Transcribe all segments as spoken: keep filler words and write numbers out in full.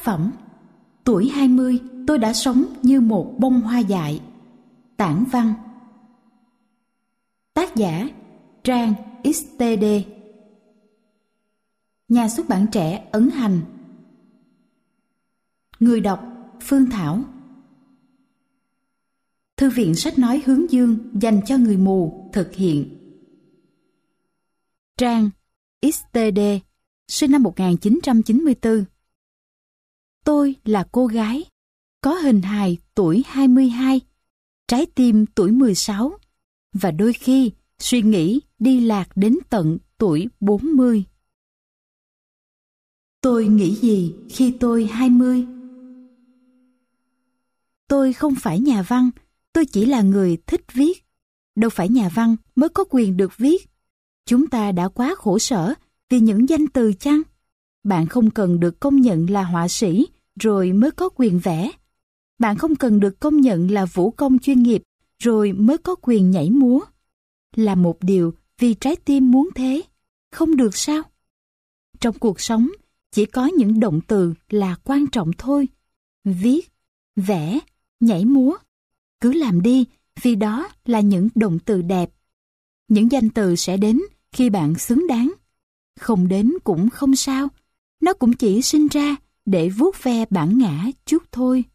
phẩm Tuổi hai mươi tôi đã sống như một bông hoa dại. Tản văn. Tác giả Trang ích tê đê. Nhà xuất bản Trẻ ấn hành. Người đọc Phương Thảo. Thư viện sách nói Hướng Dương dành cho người mù thực hiện. Trang ích tê đê, sinh năm một nghìn chín trăm chín mươi tư. Tôi là cô gái, có hình hài tuổi hai mươi hai, trái tim tuổi mười sáu, và đôi khi suy nghĩ đi lạc đến tận tuổi bốn mươi. Tôi nghĩ gì khi tôi hai mươi? Tôi không phải nhà văn, tôi chỉ là người thích viết. Đâu phải nhà văn mới có quyền được viết. Chúng ta đã quá khổ sở vì những danh từ chăng? Bạn không cần được công nhận là họa sĩ rồi mới có quyền vẽ. Bạn không cần được công nhận là vũ công chuyên nghiệp rồi mới có quyền nhảy múa. Là một điều vì trái tim muốn thế, không được sao? Trong cuộc sống, chỉ có những động từ là quan trọng thôi. Viết, vẽ, nhảy múa. Cứ làm đi, vì đó là những động từ đẹp. Những danh từ sẽ đến khi bạn xứng đáng. Không đến cũng không sao. Nó cũng chỉ sinh ra để vuốt ve bản ngã chút thôi.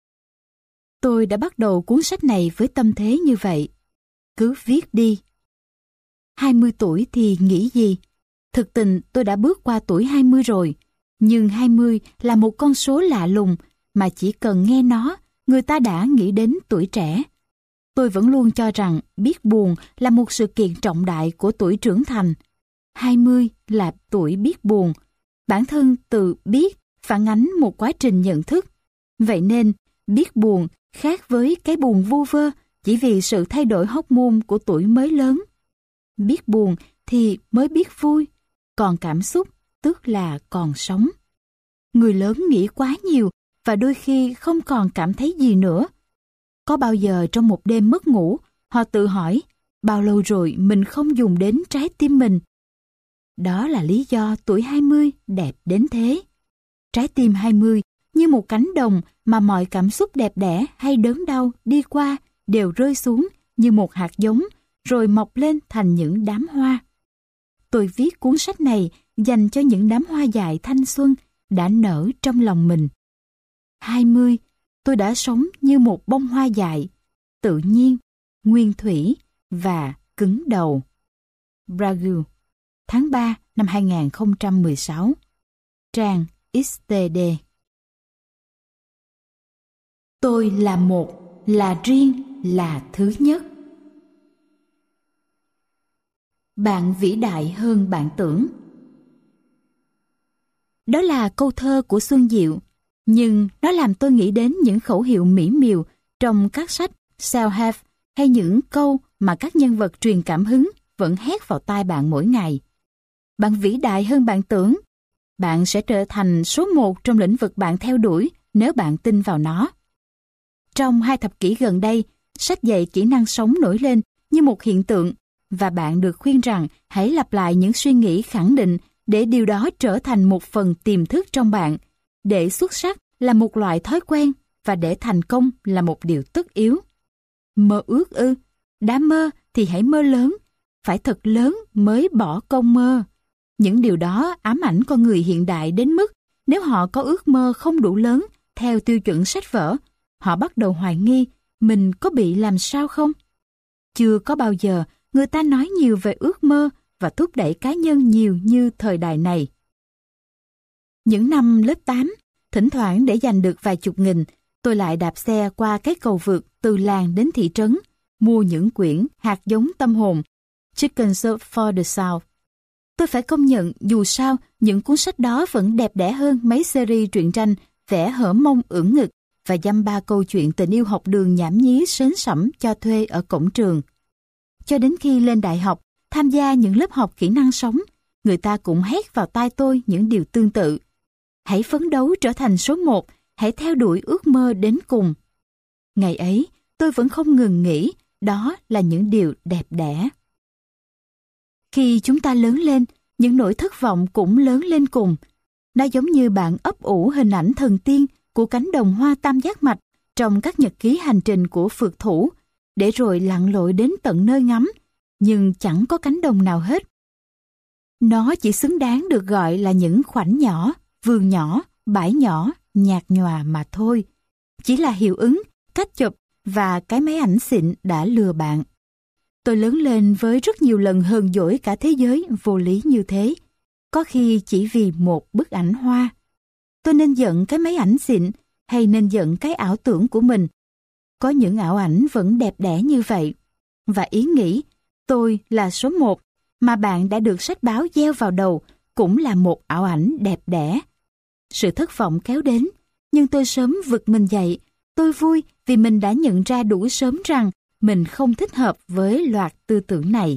Tôi đã bắt đầu cuốn sách này với tâm thế như vậy. Cứ viết đi. hai mươi tuổi thì nghĩ gì? Thực tình tôi đã bước qua tuổi hai mươi rồi. Nhưng hai mươi là một con số lạ lùng mà chỉ cần nghe nó, người ta đã nghĩ đến tuổi trẻ. Tôi vẫn luôn cho rằng biết buồn là một sự kiện trọng đại của tuổi trưởng thành. hai mươi là tuổi biết buồn. Bản thân từ biết phản ánh một quá trình nhận thức. Vậy nên, biết buồn khác với cái buồn vu vơ chỉ vì sự thay đổi hormone của tuổi mới lớn. Biết buồn thì mới biết vui, còn cảm xúc tức là còn sống. Người lớn nghĩ quá nhiều và đôi khi không còn cảm thấy gì nữa. Có bao giờ trong một đêm mất ngủ, họ tự hỏi, bao lâu rồi mình không dùng đến trái tim mình? Đó là lý do tuổi hai mươi đẹp đến thế. Trái tim hai mươi như một cánh đồng mà mọi cảm xúc đẹp đẽ hay đớn đau đi qua đều rơi xuống như một hạt giống rồi mọc lên thành những đám hoa. Tôi viết cuốn sách này dành cho những đám hoa dại thanh xuân đã nở trong lòng mình. hai mươi, tôi đã sống như một bông hoa dại, tự nhiên, nguyên thủy và cứng đầu. Brazil, tháng ba năm hai nghìn không trăm mười sáu. Trang ích tê đê. Tôi là một, là riêng, là thứ nhất. Bạn vĩ đại hơn bạn tưởng. Đó là câu thơ của Xuân Diệu, nhưng nó làm tôi nghĩ đến những khẩu hiệu mỹ miều trong các sách self-help hay những câu mà các nhân vật truyền cảm hứng vẫn hét vào tai bạn mỗi ngày. Bạn vĩ đại hơn bạn tưởng. Bạn sẽ trở thành số một trong lĩnh vực bạn theo đuổi nếu bạn tin vào nó. Trong hai thập kỷ gần đây, sách dạy kỹ năng sống nổi lên như một hiện tượng và bạn được khuyên rằng hãy lặp lại những suy nghĩ khẳng định để điều đó trở thành một phần tiềm thức trong bạn, để xuất sắc là một loại thói quen và để thành công là một điều tất yếu. Mơ ước ư? Đã mơ thì hãy mơ lớn, phải thật lớn mới bỏ công mơ. Những điều đó ám ảnh con người hiện đại đến mức nếu họ có ước mơ không đủ lớn theo tiêu chuẩn sách vở, họ bắt đầu hoài nghi mình có bị làm sao không? Chưa có bao giờ người ta nói nhiều về ước mơ và thúc đẩy cá nhân nhiều như thời đại này. Những năm lớp tám, thỉnh thoảng để giành được vài chục nghìn, tôi lại đạp xe qua cái cầu vượt từ làng đến thị trấn, mua những quyển Hạt giống tâm hồn, Chicken Soup for the Soul. Tôi phải công nhận dù sao, những cuốn sách đó vẫn đẹp đẽ hơn mấy series truyện tranh vẽ hở mông ưỡn ngực và dăm ba câu chuyện tình yêu học đường nhảm nhí sến sẩm cho thuê ở cổng trường. Cho đến khi lên đại học, tham gia những lớp học kỹ năng sống, người ta cũng hét vào tai tôi những điều tương tự. Hãy phấn đấu trở thành số một, hãy theo đuổi ước mơ đến cùng. Ngày ấy, tôi vẫn không ngừng nghĩ đó là những điều đẹp đẽ. Khi chúng ta lớn lên, những nỗi thất vọng cũng lớn lên cùng. Nó giống như bạn ấp ủ hình ảnh thần tiên của cánh đồng hoa tam giác mạch trong các nhật ký hành trình của phượt thủ, để rồi lặn lội đến tận nơi ngắm, nhưng chẳng có cánh đồng nào hết. Nó chỉ xứng đáng được gọi là những khoảnh nhỏ, vườn nhỏ, bãi nhỏ, nhạt nhòa mà thôi. Chỉ là hiệu ứng, cách chụp và cái máy ảnh xịn đã lừa bạn. Tôi lớn lên với rất nhiều lần hờn dỗi cả thế giới vô lý như thế, có khi chỉ vì một bức ảnh hoa. Tôi nên giận cái máy ảnh xịn hay nên giận cái ảo tưởng của mình? Có những ảo ảnh vẫn đẹp đẽ như vậy. Và ý nghĩ tôi là số một mà bạn đã được sách báo gieo vào đầu cũng là một ảo ảnh đẹp đẽ. Sự thất vọng kéo đến, nhưng tôi sớm vực mình dậy. Tôi vui vì mình đã nhận ra đủ sớm rằng mình không thích hợp với loạt tư tưởng này.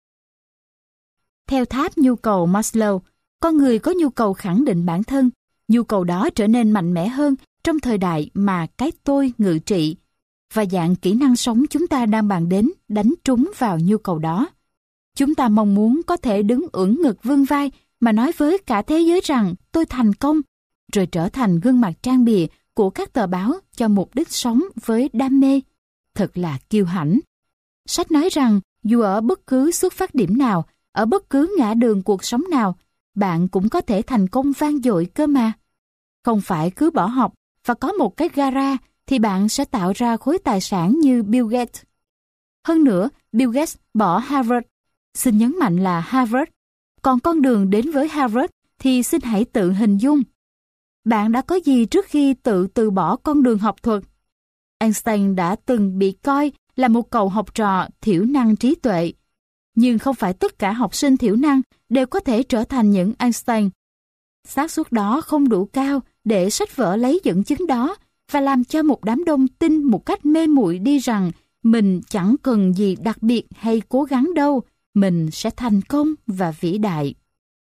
Theo tháp nhu cầu Maslow, con người có nhu cầu khẳng định bản thân. Nhu cầu đó trở nên mạnh mẽ hơn trong thời đại mà cái tôi ngự trị. Và dạng kỹ năng sống chúng ta đang bàn đến đánh trúng vào nhu cầu đó. Chúng ta mong muốn có thể đứng ưỡn ngực vươn vai mà nói với cả thế giới rằng tôi thành công, rồi trở thành gương mặt trang bìa của các tờ báo cho mục đích sống với đam mê. Thật là kiêu hãnh. Sách nói rằng dù ở bất cứ xuất phát điểm nào, ở bất cứ ngã đường cuộc sống nào, bạn cũng có thể thành công vang dội cơ mà. Không phải cứ bỏ học và có một cái gara thì bạn sẽ tạo ra khối tài sản như Bill Gates. Hơn nữa, Bill Gates bỏ Harvard. Xin nhấn mạnh là Harvard. Còn con đường đến với Harvard thì xin hãy tự hình dung. Bạn đã có gì trước khi tự từ bỏ con đường học thuật? Einstein đã từng bị coi là một cậu học trò thiểu năng trí tuệ. Nhưng không phải tất cả học sinh thiểu năng đều có thể trở thành những Einstein. Xác suất đó không đủ cao để sách vở lấy dẫn chứng đó và làm cho một đám đông tin một cách mê muội đi rằng mình chẳng cần gì đặc biệt hay cố gắng đâu, mình sẽ thành công và vĩ đại.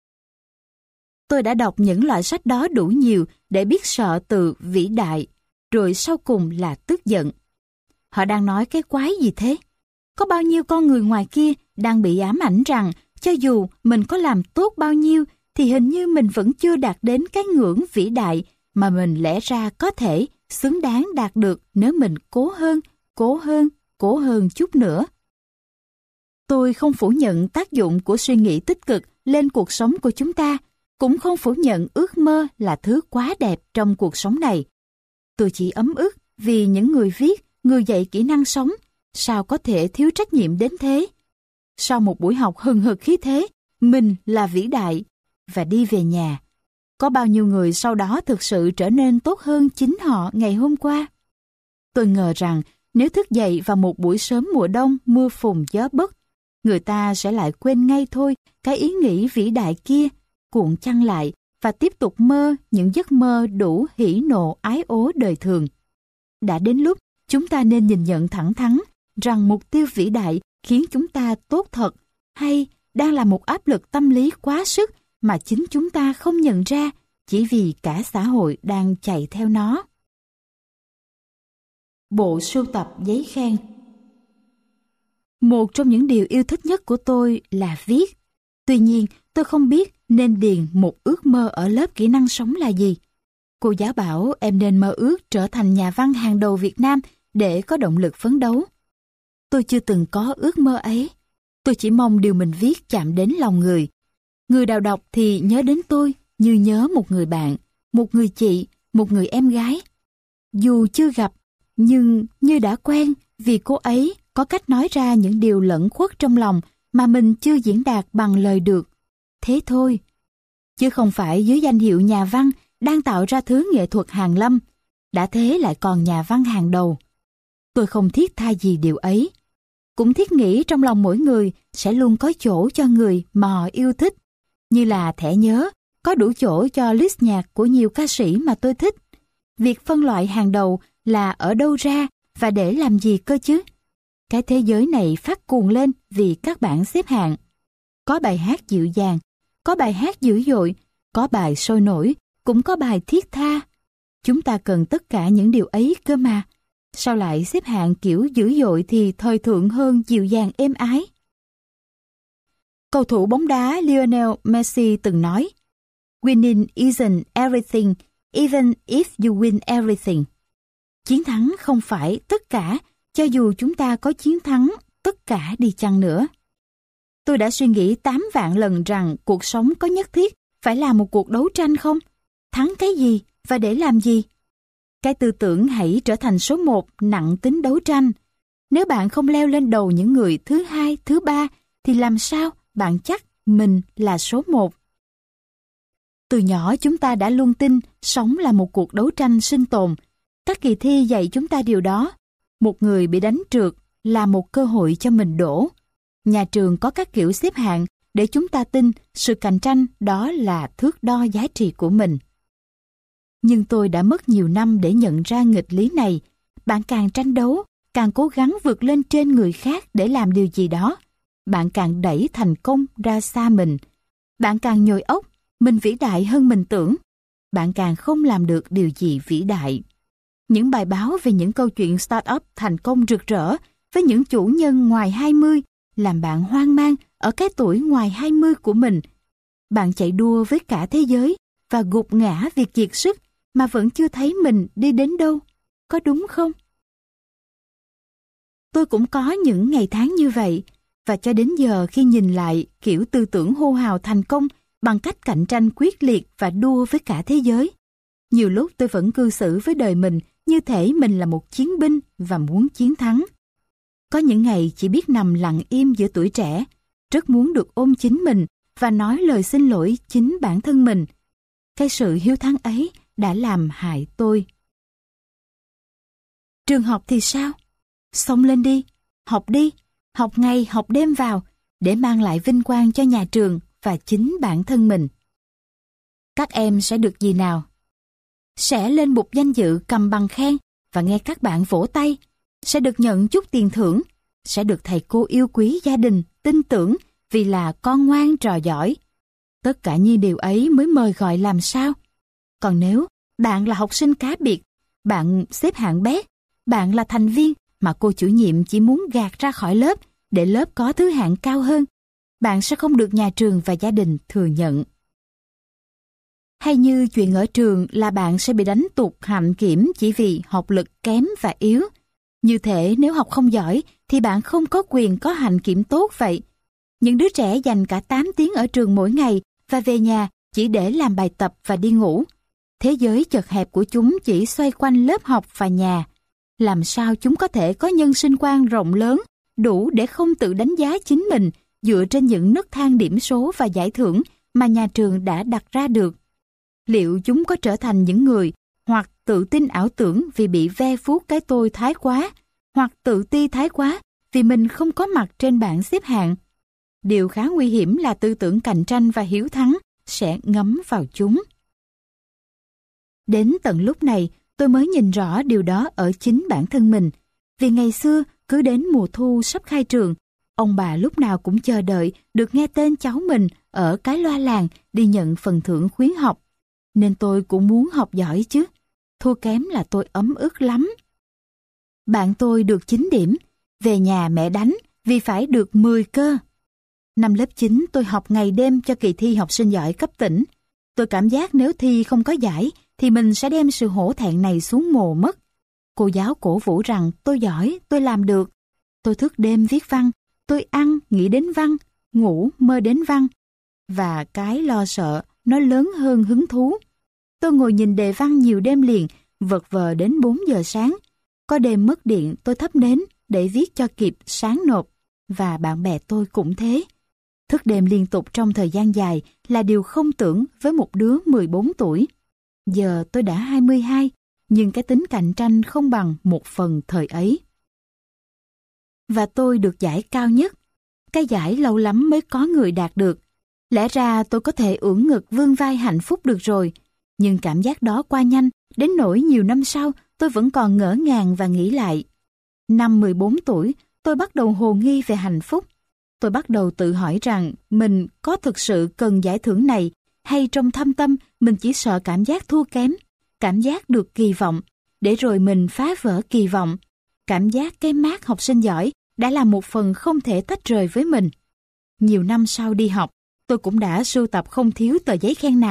Tôi đã đọc những loại sách đó đủ nhiều để biết sợ từ vĩ đại, rồi sau cùng là tức giận. Họ đang nói cái quái gì thế? Có bao nhiêu con người ngoài kia đang bị ám ảnh rằng cho dù mình có làm tốt bao nhiêu thì hình như mình vẫn chưa đạt đến cái ngưỡng vĩ đại mà mình lẽ ra có thể xứng đáng đạt được nếu mình cố hơn, cố hơn, cố hơn chút nữa. Tôi không phủ nhận tác dụng của suy nghĩ tích cực lên cuộc sống của chúng ta, cũng không phủ nhận ước mơ là thứ quá đẹp trong cuộc sống này. Tôi chỉ ấm ức vì những người viết, người dạy kỹ năng sống, sao có thể thiếu trách nhiệm đến thế? Sau một buổi học hừng hực khí thế, mình là vĩ đại, và đi về nhà. Có bao nhiêu người sau đó thực sự trở nên tốt hơn chính họ ngày hôm qua? Tôi ngờ rằng nếu thức dậy vào một buổi sớm mùa đông mưa phùn gió bấc, người ta sẽ lại quên ngay thôi cái ý nghĩ vĩ đại kia, cuộn chăn lại và tiếp tục mơ những giấc mơ đủ hỉ nộ ái ố đời thường. Đã đến lúc chúng ta nên nhìn nhận thẳng thắn rằng mục tiêu vĩ đại khiến chúng ta tốt thật hay đang là một áp lực tâm lý quá sức mà chính chúng ta không nhận ra chỉ vì cả xã hội đang chạy theo nó. Bộ sưu tập giấy khen. Một trong những điều yêu thích nhất của tôi là viết. Tuy nhiên, tôi không biết nên điền một ước mơ ở lớp kỹ năng sống là gì. Cô giáo bảo em nên mơ ước trở thành nhà văn hàng đầu Việt Nam để có động lực phấn đấu. Tôi chưa từng có ước mơ ấy. Tôi chỉ mong điều mình viết chạm đến lòng người. Người nào đọc thì nhớ đến tôi như nhớ một người bạn, một người chị, một người em gái. Dù chưa gặp, nhưng như đã quen vì cô ấy có cách nói ra những điều lẫn khuất trong lòng mà mình chưa diễn đạt bằng lời được. Thế thôi. Chứ không phải dưới danh hiệu nhà văn đang tạo ra thứ nghệ thuật hàn lâm, đã thế lại còn nhà văn hàng đầu. Tôi không thiết tha gì điều ấy. Cũng thiết nghĩ trong lòng mỗi người sẽ luôn có chỗ cho người mà họ yêu thích, như là thẻ nhớ, có đủ chỗ cho list nhạc của nhiều ca sĩ mà tôi thích. Việc phân loại hàng đầu là ở đâu ra và để làm gì cơ chứ? Cái thế giới này phát cuồng lên vì các bảng xếp hạng. Có bài hát dịu dàng, có bài hát dữ dội, có bài sôi nổi, cũng có bài thiết tha. Chúng ta cần tất cả những điều ấy cơ mà. Sao lại xếp hạng kiểu dữ dội thì thời thượng hơn dịu dàng êm ái? Cầu thủ bóng đá Lionel Messi từng nói, Winning isn't everything, even if you win everything. Chiến thắng không phải tất cả, cho dù chúng ta có chiến thắng tất cả đi chăng nữa. Tôi đã suy nghĩ tám vạn lần rằng cuộc sống có nhất thiết phải là một cuộc đấu tranh không? Thắng cái gì và để làm gì? Cái tư tưởng hãy trở thành số một nặng tính đấu tranh. Nếu bạn không leo lên đầu những người thứ hai, thứ ba, thì làm sao bạn chắc mình là số một? Từ nhỏ chúng ta đã luôn tin sống là một cuộc đấu tranh sinh tồn. Các kỳ thi dạy chúng ta điều đó. Một người bị đánh trượt là một cơ hội cho mình đổ. Nhà trường có các kiểu xếp hạng để chúng ta tin sự cạnh tranh đó là thước đo giá trị của mình. Nhưng tôi đã mất nhiều năm để nhận ra nghịch lý này. Bạn càng tranh đấu, càng cố gắng vượt lên trên người khác để làm điều gì đó, bạn càng đẩy thành công ra xa mình. Bạn càng nhồi óc, mình vĩ đại hơn mình tưởng. Bạn càng không làm được điều gì vĩ đại. Những bài báo về những câu chuyện start-up thành công rực rỡ với những chủ nhân ngoài hai mươi làm bạn hoang mang ở cái tuổi ngoài hai mươi của mình. Bạn chạy đua với cả thế giới và gục ngã vì kiệt sức mà vẫn chưa thấy mình đi đến đâu. Có đúng không? Tôi cũng có những ngày tháng như vậy, và cho đến giờ khi nhìn lại kiểu tư tưởng hô hào thành công bằng cách cạnh tranh quyết liệt và đua với cả thế giới, nhiều lúc tôi vẫn cư xử với đời mình như thể mình là một chiến binh và muốn chiến thắng. Có những ngày chỉ biết nằm lặng im giữa tuổi trẻ, rất muốn được ôm chính mình và nói lời xin lỗi chính bản thân mình. Cái sự hiếu thắng ấy đã làm hại tôi. Trường học thì sao? Xông lên đi, học đi, học ngày học đêm vào để mang lại vinh quang cho nhà trường và chính bản thân mình. Các em sẽ được gì nào? Sẽ lên bục danh dự cầm bằng khen và nghe các bạn vỗ tay, sẽ được nhận chút tiền thưởng, sẽ được thầy cô yêu quý, gia đình tin tưởng vì là con ngoan trò giỏi. Tất cả những điều ấy mới mời gọi làm sao? Còn nếu bạn là học sinh cá biệt, bạn xếp hạng bét, bạn là thành viên mà cô chủ nhiệm chỉ muốn gạt ra khỏi lớp để lớp có thứ hạng cao hơn, bạn sẽ không được nhà trường và gia đình thừa nhận. Hay như chuyện ở trường là bạn sẽ bị đánh tụt hạnh kiểm chỉ vì học lực kém và yếu. Như thể nếu học không giỏi thì bạn không có quyền có hạnh kiểm tốt vậy. Những đứa trẻ dành cả tám tiếng ở trường mỗi ngày và về nhà chỉ để làm bài tập và đi ngủ. Thế giới chật hẹp của chúng chỉ xoay quanh lớp học và nhà. Làm sao chúng có thể có nhân sinh quan rộng lớn, đủ để không tự đánh giá chính mình dựa trên những nấc thang điểm số và giải thưởng mà nhà trường đã đặt ra được? Liệu chúng có trở thành những người hoặc tự tin ảo tưởng vì bị ve vuốt cái tôi thái quá, hoặc tự ti thái quá vì mình không có mặt trên bảng xếp hạng? Điều khá nguy hiểm là tư tưởng cạnh tranh và hiếu thắng sẽ ngấm vào chúng. Đến tận lúc này, tôi mới nhìn rõ điều đó ở chính bản thân mình. Vì ngày xưa, cứ đến mùa thu sắp khai trường, ông bà lúc nào cũng chờ đợi được nghe tên cháu mình ở cái loa làng đi nhận phần thưởng khuyến học. Nên tôi cũng muốn học giỏi chứ. Thua kém là tôi ấm ức lắm. Bạn tôi được chín điểm, về nhà mẹ đánh vì phải được mười cơ. Năm lớp chín tôi học ngày đêm cho kỳ thi học sinh giỏi cấp tỉnh. Tôi cảm giác nếu thi không có giải thì mình sẽ đem sự hổ thẹn này xuống mồ mất. Cô giáo cổ vũ rằng tôi giỏi, tôi làm được. Tôi thức đêm viết văn, tôi ăn, nghĩ đến văn, ngủ, mơ đến văn. Và cái lo sợ nó lớn hơn hứng thú. Tôi ngồi nhìn đề văn nhiều đêm liền, vật vờ đến bốn giờ sáng. Có đêm mất điện tôi thắp nến để viết cho kịp sáng nộp. Và bạn bè tôi cũng thế. Thức đêm liên tục trong thời gian dài là điều không tưởng với một đứa mười bốn tuổi. Giờ tôi đã hai mươi hai, nhưng cái tính cạnh tranh không bằng một phần thời ấy. Và tôi được giải cao nhất. Cái giải lâu lắm mới có người đạt được. Lẽ ra tôi có thể ưỡn ngực vươn vai hạnh phúc được rồi. Nhưng cảm giác đó qua nhanh, đến nỗi nhiều năm sau tôi vẫn còn ngỡ ngàng và nghĩ lại. Năm mười bốn tuổi, tôi bắt đầu hồ nghi về hạnh phúc. Tôi bắt đầu tự hỏi rằng mình có thực sự cần giải thưởng này, hay trong thâm tâm mình chỉ sợ cảm giác thua kém, cảm giác được kỳ vọng, để rồi mình phá vỡ kỳ vọng. Cảm giác cái mác học sinh giỏi đã là một phần không thể tách rời với mình. Nhiều năm sau đi học, tôi cũng đã sưu tập không thiếu tờ giấy khen nào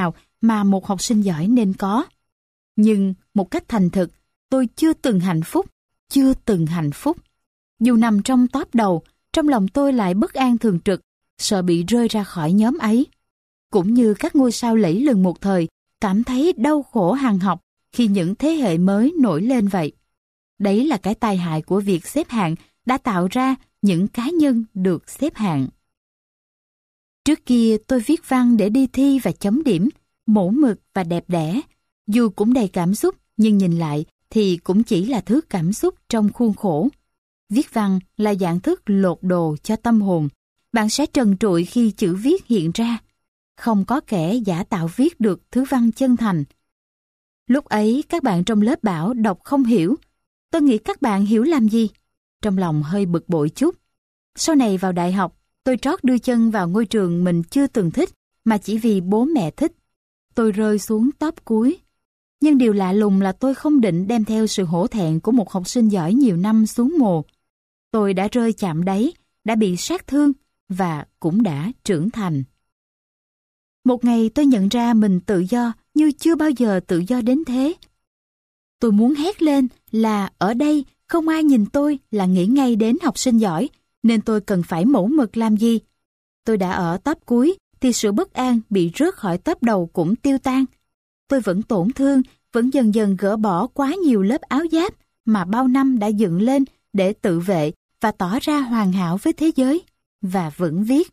mà một học sinh giỏi nên có. Nhưng một cách thành thực, tôi chưa từng hạnh phúc, chưa từng hạnh phúc. Dù nằm trong top đầu, trong lòng tôi lại bất an thường trực, sợ bị rơi ra khỏi nhóm ấy. Cũng như các ngôi sao lẫy lừng một thời, cảm thấy đau khổ hàng học khi những thế hệ mới nổi lên vậy. Đấy là cái tai hại của việc xếp hạng đã tạo ra những cá nhân được xếp hạng. Trước kia tôi viết văn để đi thi và chấm điểm, mẫu mực và đẹp đẽ. Dù cũng đầy cảm xúc, nhưng nhìn lại thì cũng chỉ là thứ cảm xúc trong khuôn khổ. Viết văn là dạng thức lột đồ cho tâm hồn. Bạn sẽ trần trụi khi chữ viết hiện ra. Không có kẻ giả tạo viết được thứ văn chân thành. Lúc ấy các bạn trong lớp bảo đọc không hiểu. Tôi nghĩ các bạn hiểu làm gì? Trong lòng hơi bực bội chút. Sau này vào đại học, tôi trót đưa chân vào ngôi trường mình chưa từng thích, mà chỉ vì bố mẹ thích. Tôi rơi xuống top cuối. Nhưng điều lạ lùng là tôi không định đem theo sự hổ thẹn của một học sinh giỏi nhiều năm xuống mồ. Tôi đã rơi chạm đáy, đã bị sát thương và cũng đã trưởng thành. Một ngày tôi nhận ra mình tự do như chưa bao giờ tự do đến thế. Tôi muốn hét lên là ở đây không ai nhìn tôi là nghĩ ngay đến học sinh giỏi, nên tôi cần phải mẫu mực làm gì. Tôi đã ở top cuối thì sự bất an bị rớt khỏi top đầu cũng tiêu tan. Tôi vẫn tổn thương, vẫn dần dần gỡ bỏ quá nhiều lớp áo giáp mà bao năm đã dựng lên để tự vệ và tỏ ra hoàn hảo với thế giới, và vẫn viết.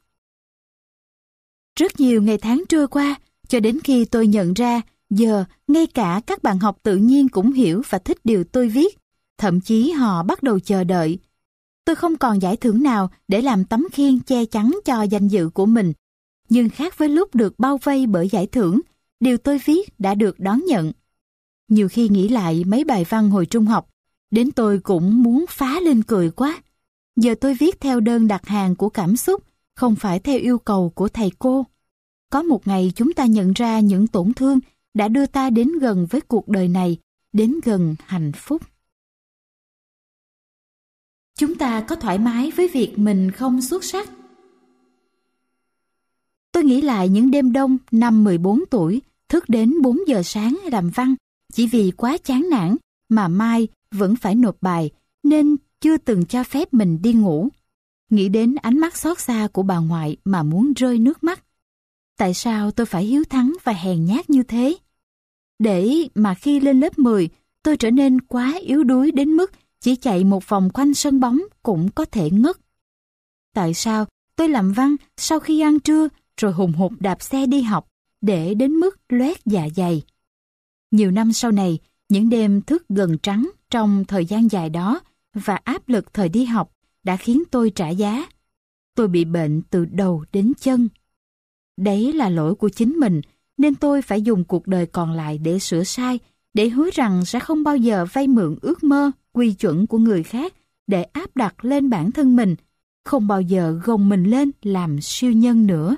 Rất nhiều ngày tháng trôi qua, cho đến khi tôi nhận ra giờ ngay cả các bạn học tự nhiên cũng hiểu và thích điều tôi viết, thậm chí họ bắt đầu chờ đợi. Tôi không còn giải thưởng nào để làm tấm khiên che chắn cho danh dự của mình, nhưng khác với lúc được bao vây bởi giải thưởng, điều tôi viết đã được đón nhận. Nhiều khi nghĩ lại mấy bài văn hồi trung học, đến tôi cũng muốn phá lên cười quá. Giờ tôi viết theo đơn đặt hàng của cảm xúc, không phải theo yêu cầu của thầy cô. Có một ngày chúng ta nhận ra những tổn thương đã đưa ta đến gần với cuộc đời này, đến gần hạnh phúc. Chúng ta có thoải mái với việc mình không xuất sắc. Tôi nghĩ lại những đêm đông năm mười bốn tuổi, thức đến bốn giờ sáng làm văn, chỉ vì quá chán nản mà mai vẫn phải nộp bài, nên chưa từng cho phép mình đi ngủ. Nghĩ đến ánh mắt xót xa của bà ngoại mà muốn rơi nước mắt. Tại sao tôi phải hiếu thắng và hèn nhát như thế? Để mà khi lên lớp mười, tôi trở nên quá yếu đuối đến mức chỉ chạy một vòng quanh sân bóng cũng có thể ngất. Tại sao tôi làm văn sau khi ăn trưa rồi hùng hục đạp xe đi học để đến mức loét dạ dày? Nhiều năm sau này, những đêm thức gần trắng trong thời gian dài đó và áp lực thời đi học đã khiến tôi trả giá. Tôi bị bệnh từ đầu đến chân. Đấy là lỗi của chính mình, nên tôi phải dùng cuộc đời còn lại để sửa sai, để hứa rằng sẽ không bao giờ vay mượn ước mơ, quy chuẩn của người khác để áp đặt lên bản thân mình, không bao giờ gồng mình lên làm siêu nhân nữa.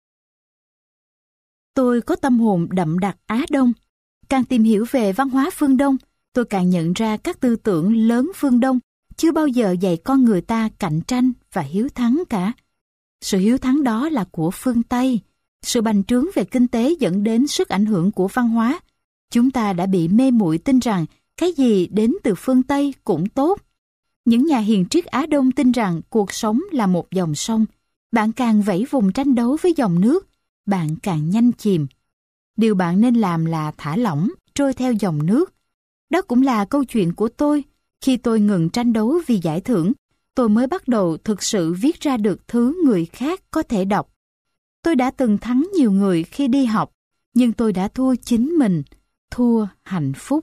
Tôi có tâm hồn đậm đặc Á Đông. Càng tìm hiểu về văn hóa phương Đông, tôi càng nhận ra các tư tưởng lớn phương Đông chưa bao giờ dạy con người ta cạnh tranh và hiếu thắng cả. Sự hiếu thắng đó là của phương Tây. Sự bành trướng về kinh tế dẫn đến sức ảnh hưởng của văn hóa. Chúng ta đã bị mê muội tin rằng cái gì đến từ phương Tây cũng tốt. Những nhà hiền triết Á Đông tin rằng cuộc sống là một dòng sông. Bạn càng vẫy vùng tranh đấu với dòng nước, bạn càng nhanh chìm. Điều bạn nên làm là thả lỏng, trôi theo dòng nước. Đó cũng là câu chuyện của tôi. Khi tôi ngừng tranh đấu vì giải thưởng, tôi mới bắt đầu thực sự viết ra được thứ người khác có thể đọc. Tôi đã từng thắng nhiều người khi đi học, nhưng tôi đã thua chính mình, thua hạnh phúc.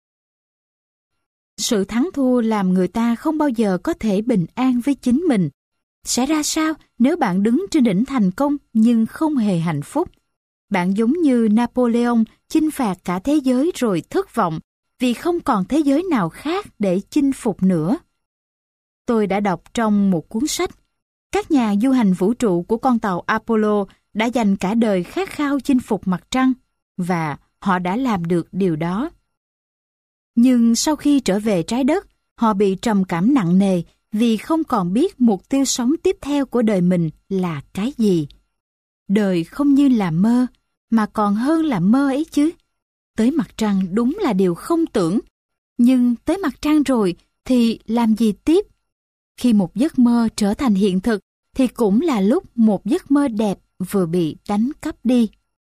Sự thắng thua làm người ta không bao giờ có thể bình an với chính mình. Sẽ ra sao nếu bạn đứng trên đỉnh thành công nhưng không hề hạnh phúc? Bạn giống như Napoleon chinh phạt cả thế giới rồi thất vọng vì không còn thế giới nào khác để chinh phục nữa. Tôi đã đọc trong một cuốn sách, các nhà du hành vũ trụ của con tàu Apollo đã dành cả đời khát khao chinh phục mặt trăng, và họ đã làm được điều đó. Nhưng sau khi trở về trái đất, họ bị trầm cảm nặng nề vì không còn biết mục tiêu sống tiếp theo của đời mình là cái gì. Đời không như là mơ, mà còn hơn là mơ ấy chứ. Tới mặt trăng đúng là điều không tưởng. Nhưng tới mặt trăng rồi thì làm gì tiếp? Khi một giấc mơ trở thành hiện thực thì cũng là lúc một giấc mơ đẹp vừa bị đánh cắp đi.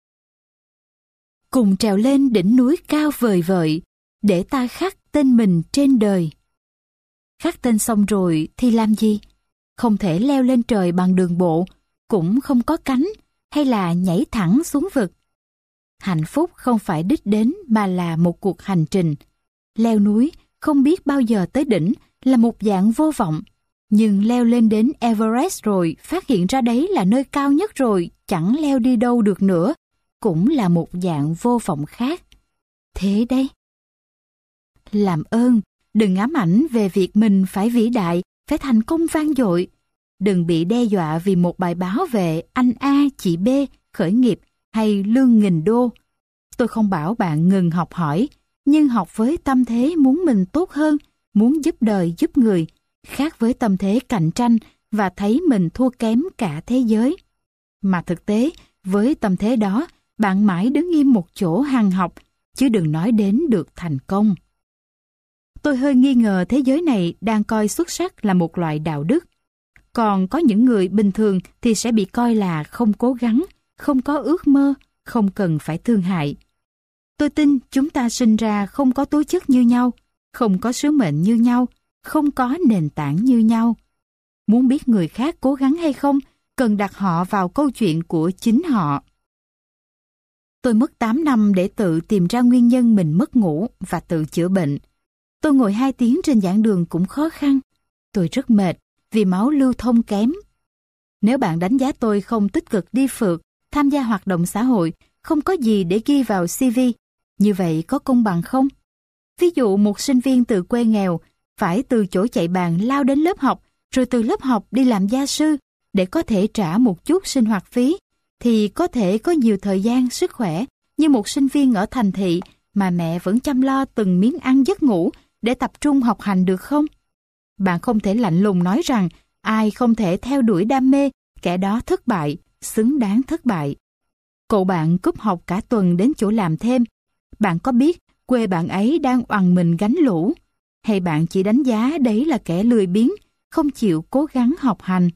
Cùng trèo lên đỉnh núi cao vời vợi, để ta khắc tên mình trên đời. Khắc tên xong rồi thì làm gì? Không thể leo lên trời bằng đường bộ, cũng không có cánh, hay là nhảy thẳng xuống vực. Hạnh phúc không phải đích đến mà là một cuộc hành trình. Leo núi không biết bao giờ tới đỉnh là một dạng vô vọng. Nhưng leo lên đến Everest rồi phát hiện ra đấy là nơi cao nhất rồi, chẳng leo đi đâu được nữa, cũng là một dạng vô vọng khác. Thế đấy. Làm ơn, đừng ám ảnh về việc mình phải vĩ đại, phải thành công vang dội. Đừng bị đe dọa vì một bài báo về anh A, chị B, khởi nghiệp hay lương nghìn đô. Tôi không bảo bạn ngừng học hỏi, nhưng học với tâm thế muốn mình tốt hơn, muốn giúp đời giúp người, khác với tâm thế cạnh tranh và thấy mình thua kém cả thế giới. Mà thực tế, với tâm thế đó, bạn mãi đứng im một chỗ hằng học, chứ đừng nói đến được thành công. Tôi hơi nghi ngờ thế giới này đang coi xuất sắc là một loại đạo đức. Còn có những người bình thường thì sẽ bị coi là không cố gắng, không có ước mơ, không cần phải thương hại. Tôi tin chúng ta sinh ra không có tố chất như nhau, không có sứ mệnh như nhau, không có nền tảng như nhau. Muốn biết người khác cố gắng hay không, cần đặt họ vào câu chuyện của chính họ. Tôi mất tám năm để tự tìm ra nguyên nhân mình mất ngủ và tự chữa bệnh. Tôi ngồi hai tiếng trên giảng đường cũng khó khăn. Tôi rất mệt vì máu lưu thông kém. Nếu bạn đánh giá tôi không tích cực đi phượt, tham gia hoạt động xã hội, không có gì để ghi vào xê vê, như vậy có công bằng không? Ví dụ một sinh viên từ quê nghèo phải từ chỗ chạy bàn lao đến lớp học, rồi từ lớp học đi làm gia sư để có thể trả một chút sinh hoạt phí, thì có thể có nhiều thời gian, sức khỏe như một sinh viên ở thành thị mà mẹ vẫn chăm lo từng miếng ăn giấc ngủ để tập trung học hành được không? Bạn không thể lạnh lùng nói rằng ai không thể theo đuổi đam mê, kẻ đó thất bại, xứng đáng thất bại. Cậu bạn cúp học cả tuần đến chỗ làm thêm. Bạn có biết quê bạn ấy đang oằn mình gánh lũ? Hay bạn chỉ đánh giá đấy là kẻ lười biếng, không chịu cố gắng học hành?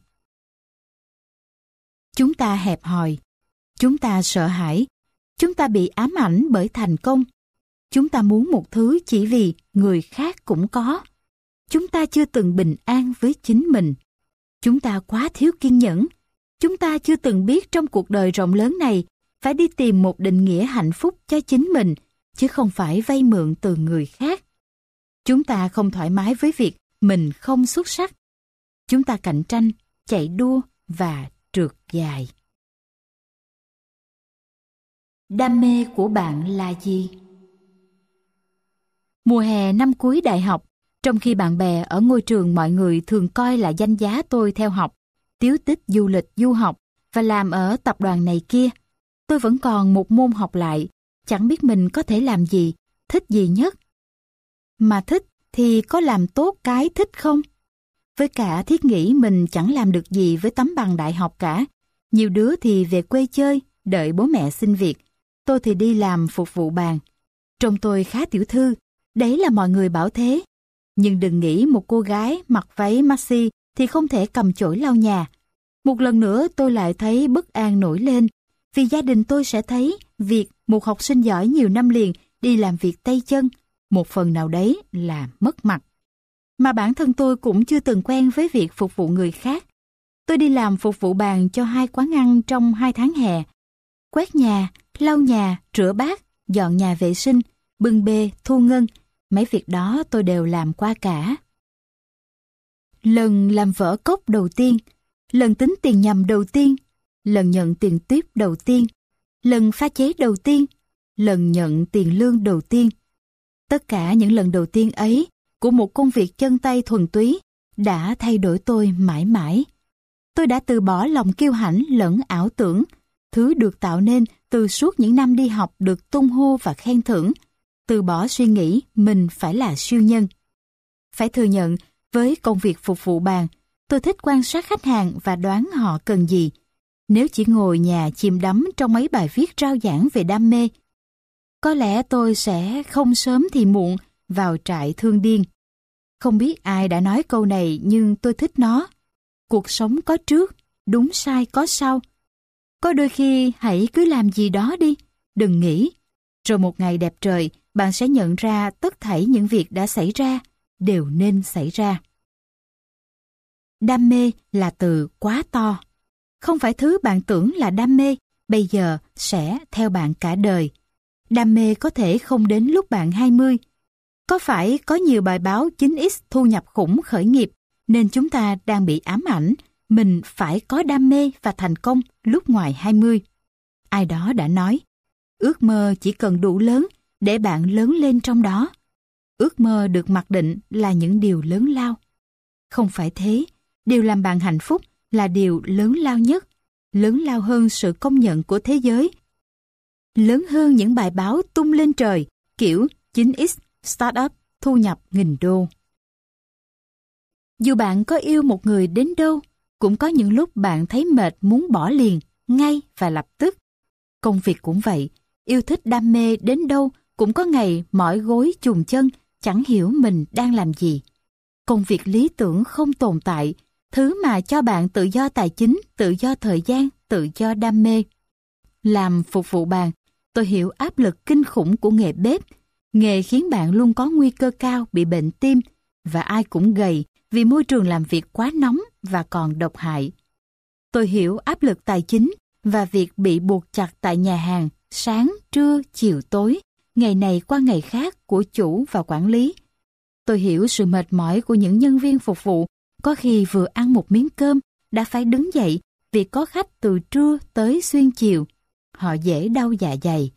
Chúng ta hẹp hòi. Chúng ta sợ hãi. Chúng ta bị ám ảnh bởi thành công. Chúng ta muốn một thứ chỉ vì người khác cũng có. Chúng ta chưa từng bình an với chính mình. Chúng ta quá thiếu kiên nhẫn. Chúng ta chưa từng biết trong cuộc đời rộng lớn này phải đi tìm một định nghĩa hạnh phúc cho chính mình, chứ không phải vay mượn từ người khác. Chúng ta không thoải mái với việc mình không xuất sắc. Chúng ta cạnh tranh, chạy đua và trượt dài. Đam mê của bạn là gì? Mùa hè năm cuối đại học, trong khi bạn bè ở ngôi trường mọi người thường coi là danh giá tôi theo học, tiếu tích du lịch du học và làm ở tập đoàn này kia, tôi vẫn còn một môn học lại, chẳng biết mình có thể làm gì, thích gì nhất. Mà thích thì có làm tốt cái thích không? Với cả thiết nghĩ mình chẳng làm được gì với tấm bằng đại học cả. Nhiều đứa thì về quê chơi, đợi bố mẹ xin việc. Tôi thì đi làm phục vụ bàn. Trông tôi khá tiểu thư, đấy là mọi người bảo thế. Nhưng đừng nghĩ một cô gái mặc váy maxi thì không thể cầm chổi lau nhà. Một lần nữa tôi lại thấy bất an nổi lên, vì gia đình tôi sẽ thấy việc một học sinh giỏi nhiều năm liền đi làm việc tay chân, một phần nào đấy là mất mặt. Mà bản thân tôi cũng chưa từng quen với việc phục vụ người khác. Tôi đi làm phục vụ bàn cho hai quán ăn trong hai tháng hè. Quét nhà, lau nhà, rửa bát, dọn nhà vệ sinh, bưng bê, thu ngân, mấy việc đó tôi đều làm qua cả. Lần làm vỡ cốc đầu tiên, lần tính tiền nhầm đầu tiên, lần nhận tiền tiếp đầu tiên, lần pha chế đầu tiên, lần nhận tiền lương đầu tiên. Tất cả những lần đầu tiên ấy của một công việc chân tay thuần túy đã thay đổi tôi mãi mãi. Tôi đã từ bỏ lòng kiêu hãnh lẫn ảo tưởng, thứ được tạo nên từ suốt những năm đi học được tung hô và khen thưởng, từ bỏ suy nghĩ mình phải là siêu nhân. Phải thừa nhận, với công việc phục vụ bàn, tôi thích quan sát khách hàng và đoán họ cần gì. Nếu chỉ ngồi nhà chìm đắm trong mấy bài viết rao giảng về đam mê, có lẽ tôi sẽ không sớm thì muộn vào trại thương điên. Không biết ai đã nói câu này nhưng tôi thích nó. Cuộc sống có trước, đúng sai có sau. Có đôi khi hãy cứ làm gì đó đi, đừng nghĩ. Rồi một ngày đẹp trời, bạn sẽ nhận ra tất thảy những việc đã xảy ra đều nên xảy ra. Đam mê là từ quá to. Không phải thứ bạn tưởng là đam mê, bây giờ sẽ theo bạn cả đời. Đam mê có thể không đến lúc bạn hai mươi. Có phải có nhiều bài báo chín x thu nhập khủng khởi nghiệp, nên chúng ta đang bị ám ảnh mình phải có đam mê và thành công lúc ngoài hai mươi. Ai đó đã nói, ước mơ chỉ cần đủ lớn để bạn lớn lên trong đó. Ước mơ được mặc định là những điều lớn lao. Không phải thế, điều làm bạn hạnh phúc là điều lớn lao nhất, lớn lao hơn sự công nhận của thế giới, lớn hơn những bài báo tung lên trời kiểu chín x startup thu nhập nghìn đô. Dù bạn có yêu một người đến đâu, cũng có những lúc bạn thấy mệt muốn bỏ liền, ngay và lập tức. Công việc cũng vậy, yêu thích đam mê đến đâu cũng có ngày mỏi gối chùn chân, chẳng hiểu mình đang làm gì. Công việc lý tưởng không tồn tại, thứ mà cho bạn tự do tài chính, tự do thời gian, tự do đam mê. Làm phục vụ bàn, tôi hiểu áp lực kinh khủng của nghề bếp. Nghề khiến bạn luôn có nguy cơ cao bị bệnh tim, và ai cũng gầy vì môi trường làm việc quá nóng và còn độc hại. Tôi hiểu áp lực tài chính và việc bị buộc chặt tại nhà hàng, sáng, trưa, chiều, tối, ngày này qua ngày khác của chủ và quản lý. Tôi hiểu sự mệt mỏi của những nhân viên phục vụ, có khi vừa ăn một miếng cơm đã phải đứng dậy vì có khách từ trưa tới xuyên chiều. Họ dễ đau dạ dày.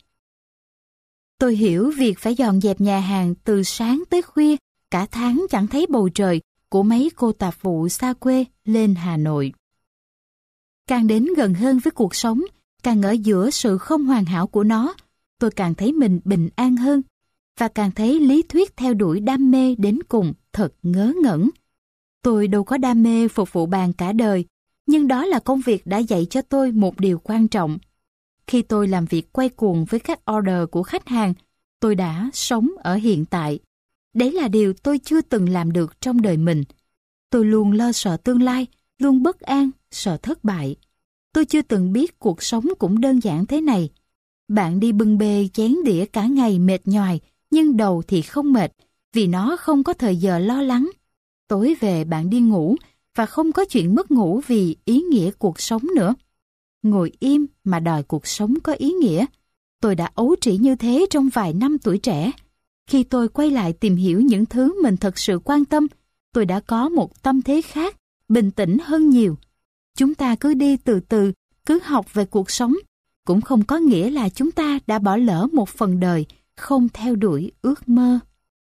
Tôi hiểu việc phải dọn dẹp nhà hàng từ sáng tới khuya, cả tháng chẳng thấy bầu trời của mấy cô tạp vụ xa quê lên Hà Nội. Càng đến gần hơn với cuộc sống, càng ở giữa sự không hoàn hảo của nó, tôi càng thấy mình bình an hơn, và càng thấy lý thuyết theo đuổi đam mê đến cùng thật ngớ ngẩn. Tôi đâu có đam mê phục vụ bàn cả đời, nhưng đó là công việc đã dạy cho tôi một điều quan trọng. Khi tôi làm việc quay cuồng với các order của khách hàng, tôi đã sống ở hiện tại. Đấy là điều tôi chưa từng làm được trong đời mình. Tôi luôn lo sợ tương lai, luôn bất an, sợ thất bại. Tôi chưa từng biết cuộc sống cũng đơn giản thế này. Bạn đi bưng bê chén đĩa cả ngày mệt nhoài, nhưng đầu thì không mệt, vì nó không có thời giờ lo lắng. Tối về bạn đi ngủ, và không có chuyện mất ngủ vì ý nghĩa cuộc sống nữa. Ngồi im mà đòi cuộc sống có ý nghĩa. Tôi đã ấu trĩ như thế trong vài năm tuổi trẻ. Khi tôi quay lại tìm hiểu những thứ mình thật sự quan tâm, tôi đã có một tâm thế khác, bình tĩnh hơn nhiều. Chúng ta cứ đi từ từ, cứ học về cuộc sống, cũng không có nghĩa là chúng ta đã bỏ lỡ một phần đời, không theo đuổi ước mơ.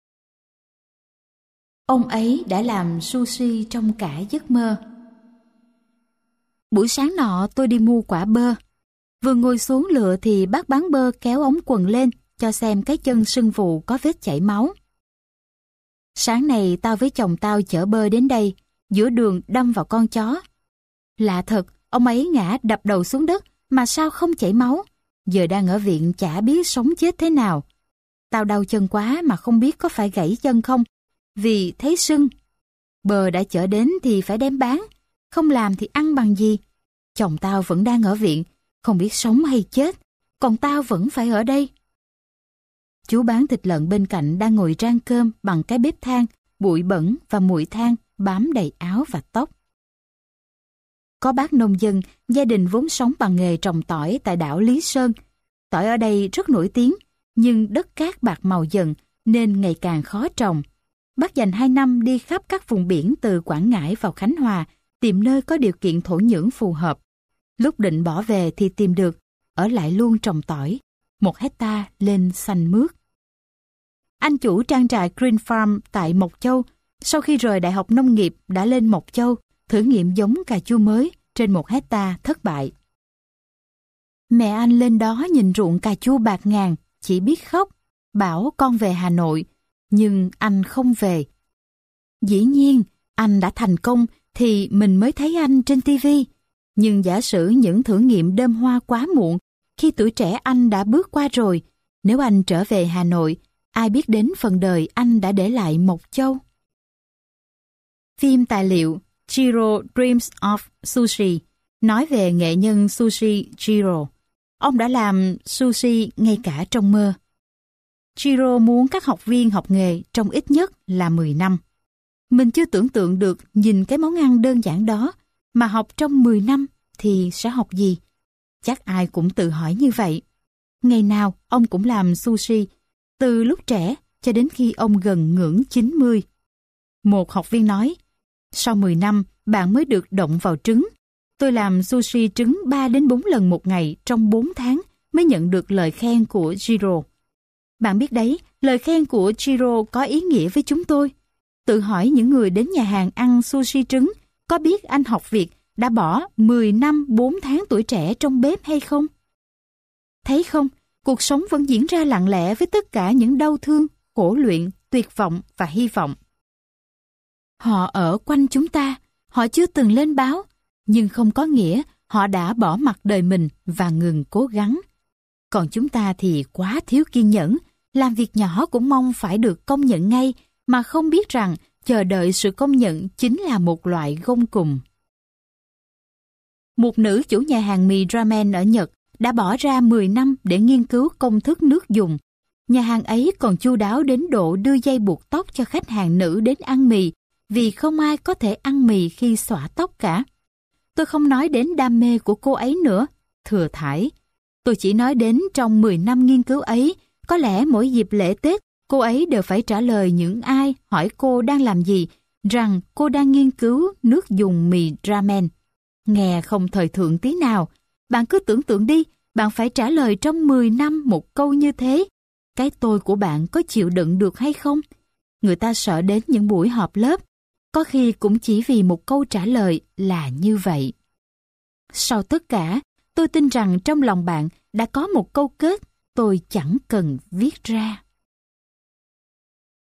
Ông ấy đã làm sushi trong cả giấc mơ. Buổi sáng nọ tôi đi mua quả bơ. Vừa ngồi xuống lựa thì bác bán bơ kéo ống quần lên cho xem cái chân sưng vù có vết chảy máu. Sáng này tao với chồng tao chở bơ đến đây, giữa đường đâm vào con chó. Lạ thật, ông ấy ngã đập đầu xuống đất mà sao không chảy máu. Giờ đang ở viện chả biết sống chết thế nào. Tao đau chân quá mà không biết có phải gãy chân không, vì thấy sưng. Bơ đã chở đến thì phải đem bán, không làm thì ăn bằng gì. Chồng tao vẫn đang ở viện, không biết sống hay chết, còn tao vẫn phải ở đây. Chú bán thịt lợn bên cạnh đang ngồi rang cơm bằng cái bếp than, bụi bẩn và mùi than bám đầy áo và tóc. Có bác nông dân, gia đình vốn sống bằng nghề trồng tỏi tại đảo Lý Sơn. Tỏi ở đây rất nổi tiếng, nhưng đất cát bạc màu dần nên ngày càng khó trồng. Bác dành hai năm đi khắp các vùng biển từ Quảng Ngãi vào Khánh Hòa, tìm nơi có điều kiện thổ nhưỡng phù hợp. Lúc định bỏ về thì tìm được, ở lại luôn trồng tỏi, một hecta lên xanh mướt. Anh chủ trang trại Green Farm tại Mộc Châu, sau khi rời Đại học Nông nghiệp đã lên Mộc Châu thử nghiệm giống cà chua mới trên một hecta thất bại. Mẹ anh lên đó nhìn ruộng cà chua bạt ngàn, chỉ biết khóc, bảo con về Hà Nội, nhưng anh không về. Dĩ nhiên, anh đã thành công thì mình mới thấy anh trên ti vi. Nhưng giả sử những thử nghiệm đơm hoa quá muộn, khi tuổi trẻ anh đã bước qua rồi, nếu anh trở về Hà Nội, ai biết đến phần đời anh đã để lại Mộc Châu. Phim tài liệu Jiro Dreams of Sushi nói về nghệ nhân sushi Jiro. Ông đã làm sushi ngay cả trong mơ. Jiro muốn các học viên học nghề trong ít nhất là mười năm. Mình chưa tưởng tượng được nhìn cái món ăn đơn giản đó mà học trong mười năm thì sẽ học gì? Chắc ai cũng tự hỏi như vậy. Ngày nào ông cũng làm sushi, từ lúc trẻ cho đến khi ông gần ngưỡng chín mươi. Một học viên nói, sau mười năm bạn mới được động vào trứng. Tôi làm sushi trứng ba đến bốn lần một ngày trong bốn tháng mới nhận được lời khen của Jiro. Bạn biết đấy, lời khen của Jiro có ý nghĩa với chúng tôi. Tự hỏi những người đến nhà hàng ăn sushi trứng có biết anh học việc đã bỏ mười năm bốn tháng tuổi trẻ trong bếp hay không? Thấy không, cuộc sống vẫn diễn ra lặng lẽ với tất cả những đau thương, khổ luyện, tuyệt vọng và hy vọng. Họ ở quanh chúng ta, họ chưa từng lên báo, nhưng không có nghĩa họ đã bỏ mặc đời mình và ngừng cố gắng. Còn chúng ta thì quá thiếu kiên nhẫn, làm việc nhỏ cũng mong phải được công nhận ngay, mà không biết rằng chờ đợi sự công nhận chính là một loại gông cùm. Một nữ chủ nhà hàng mì ramen ở Nhật đã bỏ ra mười năm để nghiên cứu công thức nước dùng. Nhà hàng ấy còn chu đáo đến độ đưa dây buộc tóc cho khách hàng nữ đến ăn mì, vì không ai có thể ăn mì khi xõa tóc cả. Tôi không nói đến đam mê của cô ấy nữa, thừa thãi. Tôi chỉ nói đến trong mười năm nghiên cứu ấy, có lẽ mỗi dịp lễ Tết, cô ấy đều phải trả lời những ai hỏi cô đang làm gì, rằng cô đang nghiên cứu nước dùng mì ramen. Nghe không thời thượng tí nào. Bạn cứ tưởng tượng đi, bạn phải trả lời trong mười năm một câu như thế. Cái tôi của bạn có chịu đựng được hay không? Người ta sợ đến những buổi họp lớp, có khi cũng chỉ vì một câu trả lời là như vậy. Sau tất cả, tôi tin rằng trong lòng bạn đã có một câu kết tôi chẳng cần viết ra.